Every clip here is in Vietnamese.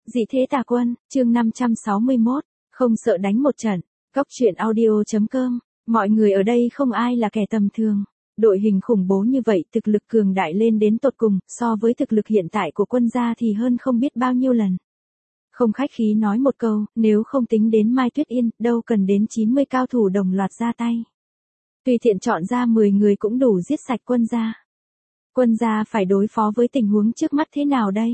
Dị thế tà quân, chương 561, không sợ đánh một trận. Cóc truyện audio.com, mọi người ở đây không ai là kẻ tầm thường. Đội hình khủng bố như vậy, thực lực cường đại lên đến tột cùng, so với thực lực hiện tại của quân gia thì hơn không biết bao nhiêu lần. Không khách khí nói một câu, nếu không tính đến Mai Tuyết Yên, đâu cần đến 90 cao thủ đồng loạt ra tay. Tùy tiện chọn ra 10 người cũng đủ giết sạch quân gia. Quân gia phải đối phó với tình huống trước mắt thế nào đây?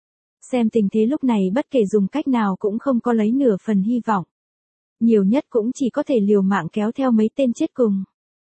Xem tình thế lúc này bất kể dùng cách nào cũng không có lấy nửa phần hy vọng. Nhiều nhất cũng chỉ có thể liều mạng kéo theo mấy tên chết cùng.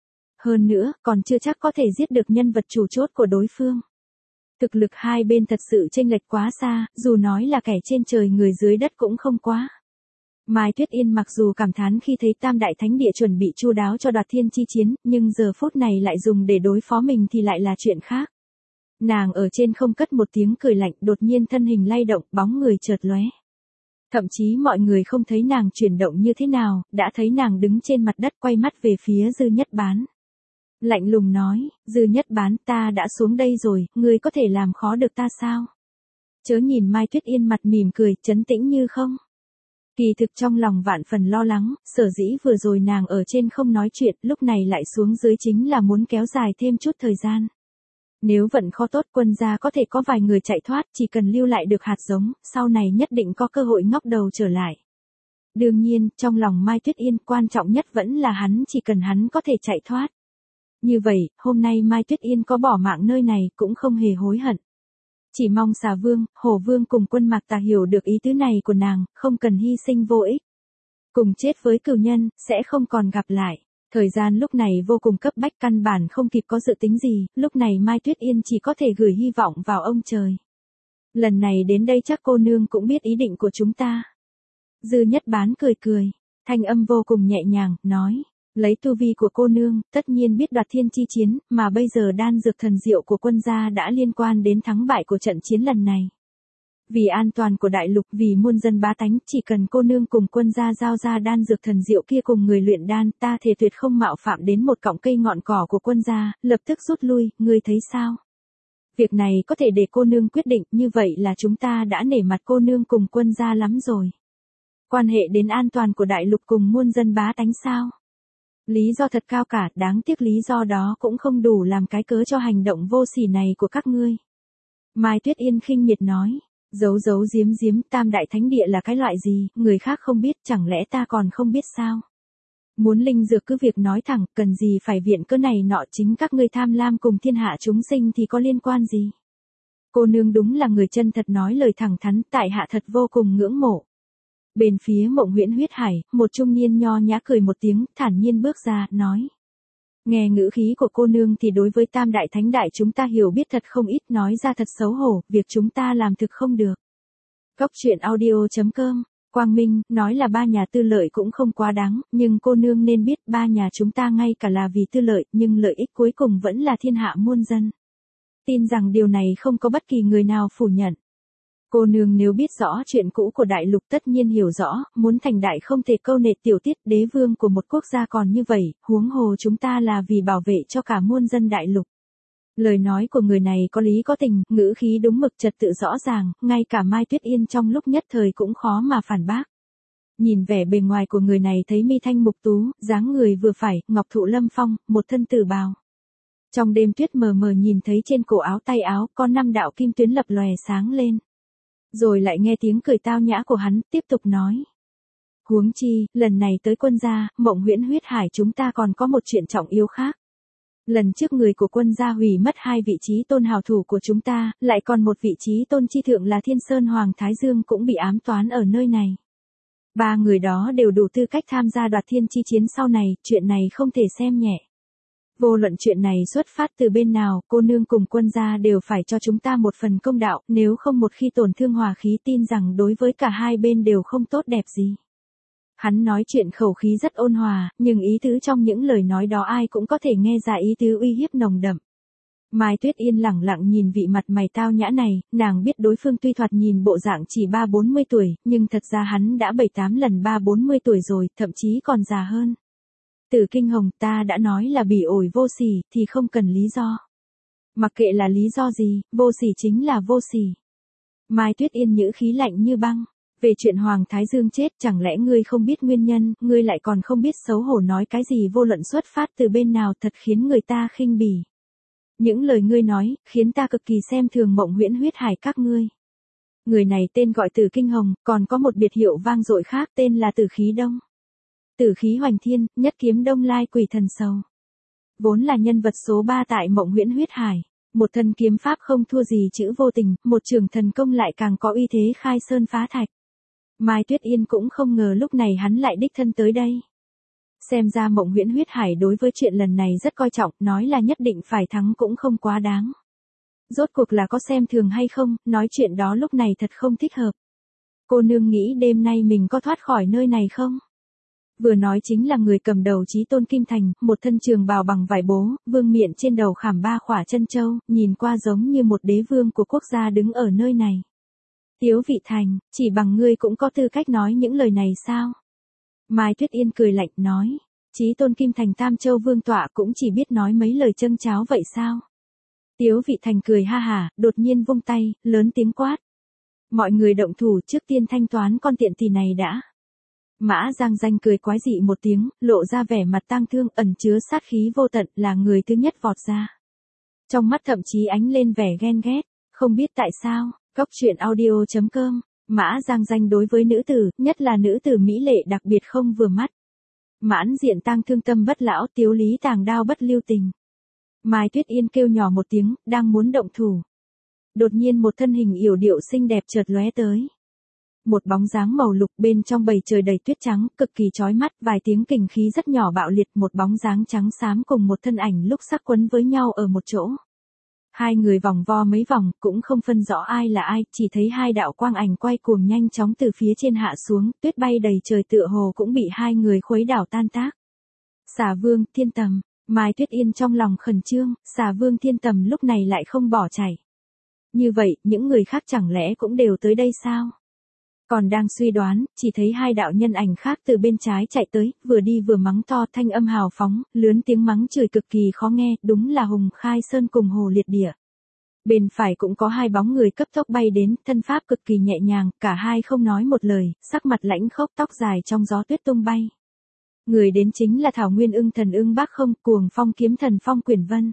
Hơn nữa, còn chưa chắc có thể giết được nhân vật chủ chốt của đối phương. Thực lực hai bên thật sự chênh lệch quá xa, dù nói là kẻ trên trời người dưới đất cũng không quá. Mai Tuyết Yên mặc dù cảm thán khi thấy Tam Đại Thánh Địa chuẩn bị chu đáo cho Đoạt Thiên chi chiến, nhưng giờ phút này lại dùng để đối phó mình thì lại là chuyện khác. Nàng ở trên không cất một tiếng cười lạnh, đột nhiên thân hình lay động, bóng người chợt lóe. Thậm chí mọi người không thấy nàng chuyển động như thế nào, đã thấy nàng đứng trên mặt đất quay mắt về phía Dư Nhất Bán. Lạnh lùng nói, Dư Nhất Bán, ta đã xuống đây rồi, ngươi có thể làm khó được ta sao? Chớ nhìn Mai Tuyết Yên mặt mỉm cười, trấn tĩnh như không. Kỳ thực trong lòng vạn phần lo lắng, sở dĩ vừa rồi nàng ở trên không nói chuyện, lúc này lại xuống dưới chính là muốn kéo dài thêm chút thời gian. Nếu vận khó tốt quân gia có thể có vài người chạy thoát, chỉ cần lưu lại được hạt giống, sau này nhất định có cơ hội ngóc đầu trở lại. Đương nhiên, trong lòng Mai Tuyết Yên quan trọng nhất vẫn là hắn, chỉ cần hắn có thể chạy thoát. Như vậy, hôm nay Mai Tuyết Yên có bỏ mạng nơi này cũng không hề hối hận. Chỉ mong Xà Vương, Hổ Vương cùng Quân Mạc Tà hiểu được ý tứ này của nàng, không cần hy sinh vô ích. Cùng chết với cửu nhân, sẽ không còn gặp lại. Thời gian lúc này vô cùng cấp bách, căn bản không kịp có dự tính gì, lúc này Mai Tuyết Yên chỉ có thể gửi hy vọng vào ông trời. Lần này đến đây chắc cô nương cũng biết ý định của chúng ta. Dư Nhất Bán cười cười, thanh âm vô cùng nhẹ nhàng, nói, lấy tu vi của cô nương, tất nhiên biết Đoạt Thiên chi chiến, mà bây giờ đan dược thần diệu của quân gia đã liên quan đến thắng bại của trận chiến lần này. Vì an toàn của đại lục, vì muôn dân bá tánh, chỉ cần cô nương cùng quân gia giao ra đan dược thần diệu kia cùng người luyện đan, ta thề tuyệt không mạo phạm đến một cọng cây ngọn cỏ của quân gia, lập tức rút lui, ngươi thấy sao? Việc này có thể để cô nương quyết định, như vậy là chúng ta đã nể mặt cô nương cùng quân gia lắm rồi. Quan hệ đến an toàn của đại lục cùng muôn dân bá tánh sao? Lý do thật cao cả, đáng tiếc lý do đó cũng không đủ làm cái cớ cho hành động vô sỉ này của các ngươi. Mai Tuyết Yên khinh miệt nói. Giấu giếm giếm, Tam Đại Thánh Địa là cái loại gì, người khác không biết, chẳng lẽ ta còn không biết sao? Muốn linh dược cứ việc nói thẳng, cần gì phải viện cớ này nọ, chính các ngươi tham lam cùng thiên hạ chúng sinh thì có liên quan gì? Cô nương đúng là người chân thật nói lời thẳng thắn, tại hạ thật vô cùng ngưỡng mộ. Bên phía Mộng Huyễn Huyết Hải, một trung niên nho nhã cười một tiếng, thản nhiên bước ra, nói. Nghe ngữ khí của cô nương thì đối với Tam Đại Thánh Đại chúng ta hiểu biết thật không ít, nói ra thật xấu hổ, việc chúng ta làm thực không được. Cóc truyện audio.com, Quang Minh, nói là ba nhà tư lợi cũng không quá đáng, nhưng cô nương nên biết ba nhà chúng ta ngay cả là vì tư lợi, nhưng lợi ích cuối cùng vẫn là thiên hạ muôn dân. Tin rằng điều này không có bất kỳ người nào phủ nhận. Cô nương nếu biết rõ chuyện cũ của đại lục tất nhiên hiểu rõ, muốn thành đại không thể câu nệ tiểu tiết, đế vương của một quốc gia còn như vậy, huống hồ chúng ta là vì bảo vệ cho cả muôn dân đại lục. Lời nói của người này có lý có tình, ngữ khí đúng mực, trật tự rõ ràng, ngay cả Mai Tuyết Yên trong lúc nhất thời cũng khó mà phản bác. Nhìn vẻ bề ngoài của người này thấy mi thanh mục tú, dáng người vừa phải, ngọc thụ lâm phong, một thân tử bào. Trong đêm tuyết mờ mờ nhìn thấy trên cổ áo tay áo có 5 đạo kim tuyến lập lòe sáng lên. Rồi lại nghe tiếng cười tao nhã của hắn, tiếp tục nói. Huống chi, lần này tới quân gia, Mộng Huyễn Huyết Hải chúng ta còn có một chuyện trọng yếu khác. Lần trước người của quân gia hủy mất 2 vị trí tôn hào thủ của chúng ta, lại còn một vị trí tôn chi thượng là Thiên Sơn Hoàng Thái Dương cũng bị ám toán ở nơi này. 3 người đó đều đủ tư cách tham gia Đoạt Thiên chi chiến sau này, chuyện này không thể xem nhẹ. Vô luận chuyện này xuất phát từ bên nào, cô nương cùng quân gia đều phải cho chúng ta một phần công đạo, nếu không một khi tổn thương hòa khí, tin rằng đối với cả hai bên đều không tốt đẹp gì. Hắn nói chuyện khẩu khí rất ôn hòa, nhưng ý tứ trong những lời nói đó ai cũng có thể nghe ra ý tứ uy hiếp nồng đậm. Mai Tuyết Yên lẳng lặng nhìn vị mặt mày tao nhã này, nàng biết đối phương tuy thoạt nhìn bộ dạng chỉ 3-40 tuổi, nhưng thật ra hắn đã 7-8 lần 3-40 tuổi rồi, thậm chí còn già hơn. Tử Kinh Hồng, ta đã nói là bỉ ổi vô sỉ, thì không cần lý do. Mặc kệ là lý do gì, vô sỉ chính là vô sỉ. Mai Tuyết Yên nhữ khí lạnh như băng. Về chuyện Hoàng Thái Dương chết, chẳng lẽ ngươi không biết nguyên nhân, ngươi lại còn không biết xấu hổ nói cái gì, vô luận xuất phát từ bên nào, thật khiến người ta khinh bỉ. Những lời ngươi nói, khiến ta cực kỳ xem thường Mộng Huyễn Huyết Hải các ngươi. Người này tên gọi Tử Kinh Hồng, còn có một biệt hiệu vang dội khác tên là Tử Khí Đông. Tử khí hoành thiên, nhất kiếm đông lai quỷ thần sầu. Vốn là nhân vật số 3 tại Mộng Huyễn Huyết Hải. Một thân kiếm pháp không thua gì chữ vô tình, một trường thần công lại càng có uy thế khai sơn phá thạch. Mai Tuyết Yên cũng không ngờ lúc này hắn lại đích thân tới đây. Xem ra Mộng Huyễn Huyết Hải đối với chuyện lần này rất coi trọng, nói là nhất định phải thắng cũng không quá đáng. Rốt cuộc là có xem thường hay không, nói chuyện đó lúc này thật không thích hợp. Cô nương nghĩ đêm nay mình có thoát khỏi nơi này không? Vừa nói chính là người cầm đầu Chí Tôn Kim Thành, một thân trường bào bằng vải bố, vương miện trên đầu khảm 3 khỏa chân châu, nhìn qua giống như một đế vương của quốc gia đứng ở nơi này. Tiếu Vị Thành, chỉ bằng ngươi cũng có tư cách nói những lời này sao? Mai Tuyết Yên cười lạnh nói, Chí Tôn Kim Thành Tam Châu Vương tọa cũng chỉ biết nói mấy lời châng cháo vậy sao? Tiếu Vị Thành cười ha hả, đột nhiên vung tay, lớn tiếng quát. Mọi người động thủ, trước tiên thanh toán con tiện tỳ này đã. Mã Giang Danh cười quái dị một tiếng, lộ ra vẻ mặt tang thương, ẩn chứa sát khí vô tận, là người thứ nhất vọt ra. Trong mắt thậm chí ánh lên vẻ ghen ghét, không biết tại sao, Góc Truyện Audio.com, Mã Giang Danh đối với nữ tử, nhất là nữ tử mỹ lệ đặc biệt không vừa mắt. Mãn diện tang thương tâm bất lão, Tiếu lý tàng đao bất lưu tình. Mai Tuyết Yên kêu nhỏ một tiếng, đang muốn động thủ. Đột nhiên một thân hình yểu điệu xinh đẹp chợt lóe tới. Một bóng dáng màu lục bên trong bầy trời đầy tuyết trắng, cực kỳ chói mắt, vài tiếng kình khí rất nhỏ bạo liệt, một bóng dáng trắng xám cùng một thân ảnh lúc sắc quấn với nhau ở một chỗ. Hai người vòng vo mấy vòng, cũng không phân rõ ai là ai, chỉ thấy hai đạo quang ảnh quay cuồng nhanh chóng từ phía trên hạ xuống, tuyết bay đầy trời tựa hồ cũng bị hai người khuấy đảo tan tác. Xà Vương, Thiên Tầm, Mai Tuyết Yên trong lòng khẩn trương, Xà Vương Thiên Tầm lúc này lại không bỏ chạy. Như vậy, những người khác chẳng lẽ cũng đều tới đây sao? Còn đang suy đoán, chỉ thấy hai đạo nhân ảnh khác từ bên trái chạy tới, vừa đi vừa mắng to, thanh âm hào phóng, lướn tiếng mắng chửi cực kỳ khó nghe, đúng là Hùng Khai Sơn cùng Hồ Liệt Địa. Bên phải cũng có hai bóng người cấp tốc bay đến, thân pháp cực kỳ nhẹ nhàng, cả hai không nói một lời, sắc mặt lãnh khốc, tóc dài trong gió tuyết tung bay. Người đến chính là Thảo Nguyên Ưng Thần Ưng Bác Không, Cuồng Phong Kiếm Thần Phong Quyển Vân.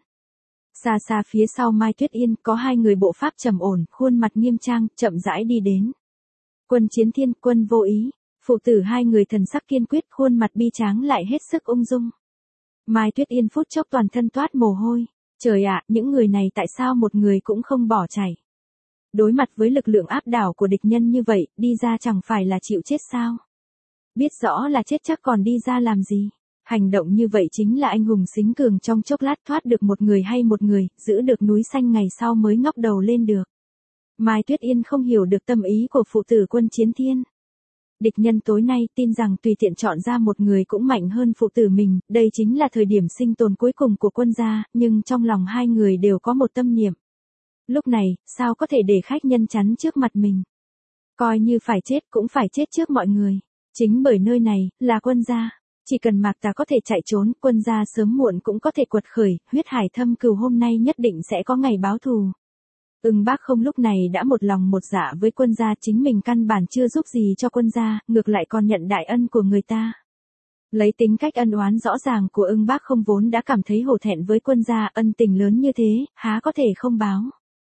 Xa xa phía sau Mai Tuyết Yên, có hai người bộ pháp trầm ổn, khuôn mặt nghiêm trang, chậm rãi đi đến. Quân Chiến Thiên, Quân Vô Ý, phụ tử hai người thần sắc kiên quyết, khuôn mặt bi tráng lại hết sức ung dung. Mai Tuyết Yên phút chốc toàn thân toát mồ hôi, trời ạ, những người này tại sao một người cũng không bỏ chạy? Đối mặt với lực lượng áp đảo của địch nhân như vậy, đi ra chẳng phải là chịu chết sao? Biết rõ là chết chắc còn đi ra làm gì? Hành động như vậy chính là anh hùng xính cường, trong chốc lát thoát được một người hay một người, giữ được núi xanh ngày sau mới ngóc đầu lên được. Mai Tuyết Yên không hiểu được tâm ý của phụ tử Quân Chiến Thiên. Địch nhân tối nay tin rằng tùy tiện chọn ra một người cũng mạnh hơn phụ tử mình, đây chính là thời điểm sinh tồn cuối cùng của quân gia, nhưng trong lòng hai người đều có một tâm niệm. Lúc này, sao có thể để khách nhân chắn trước mặt mình? Coi như phải chết cũng phải chết trước mọi người. Chính bởi nơi này, là quân gia. Chỉ cần Mạc Tà có thể chạy trốn, quân gia sớm muộn cũng có thể quật khởi, huyết hải thâm cừu hôm nay nhất định sẽ có ngày báo thù. Ưng Bác Không lúc này đã một lòng một dạ với quân gia, chính mình căn bản chưa giúp gì cho quân gia, ngược lại còn nhận đại ân của người ta. Lấy tính cách ân oán rõ ràng của Ưng Bác Không vốn đã cảm thấy hổ thẹn với quân gia, ân tình lớn như thế, há có thể không báo.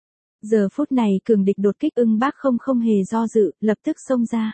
Giờ phút này cường địch đột kích, Ưng Bác Không không hề do dự, lập tức xông ra.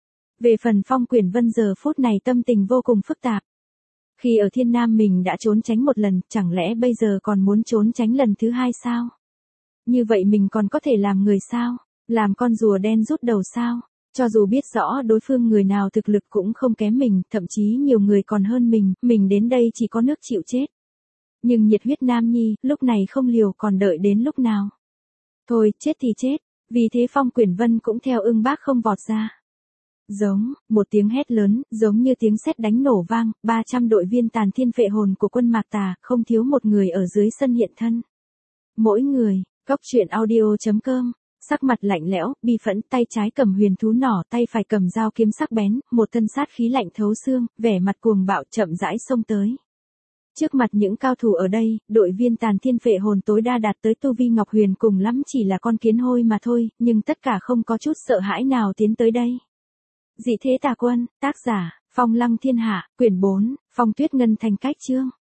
Về phần Phong Quyển Vân giờ phút này tâm tình vô cùng phức tạp. Khi ở Thiên Nam mình đã trốn tránh một lần, chẳng lẽ bây giờ còn muốn trốn tránh lần thứ hai sao? Như vậy mình còn có thể làm người sao? Làm con rùa đen rút đầu sao? Cho dù biết rõ đối phương người nào thực lực cũng không kém mình, thậm chí nhiều người còn hơn mình đến đây chỉ có nước chịu chết. Nhưng nhiệt huyết nam nhi, lúc này không liều còn đợi đến lúc nào? Thôi, chết thì chết, vì thế Phong Quyển Vân cũng theo Ưng Bác Không vọt ra. Giống, một tiếng hét lớn, giống như tiếng sét đánh nổ vang, 300 đội viên tàn thiên phệ hồn của quân Mạc Tà, không thiếu một người ở dưới sân hiện thân. Mỗi người, Góc Truyện Audio.com, sắc mặt lạnh lẽo, bi phẫn, tay trái cầm huyền thú nỏ, tay phải cầm dao kiếm sắc bén, một thân sát khí lạnh thấu xương, vẻ mặt cuồng bạo chậm rãi xông tới. Trước mặt những cao thủ ở đây, đội viên Tàn Thiên Phệ Hồn tối đa đạt tới tu vi Ngọc Huyền cùng lắm chỉ là con kiến hôi mà thôi, nhưng tất cả không có chút sợ hãi nào tiến tới đây. Dị thế tà quân, tác giả, Phong Lăng Thiên Hạ, quyển 4, Phong Tuyết Ngân Thành cách chương.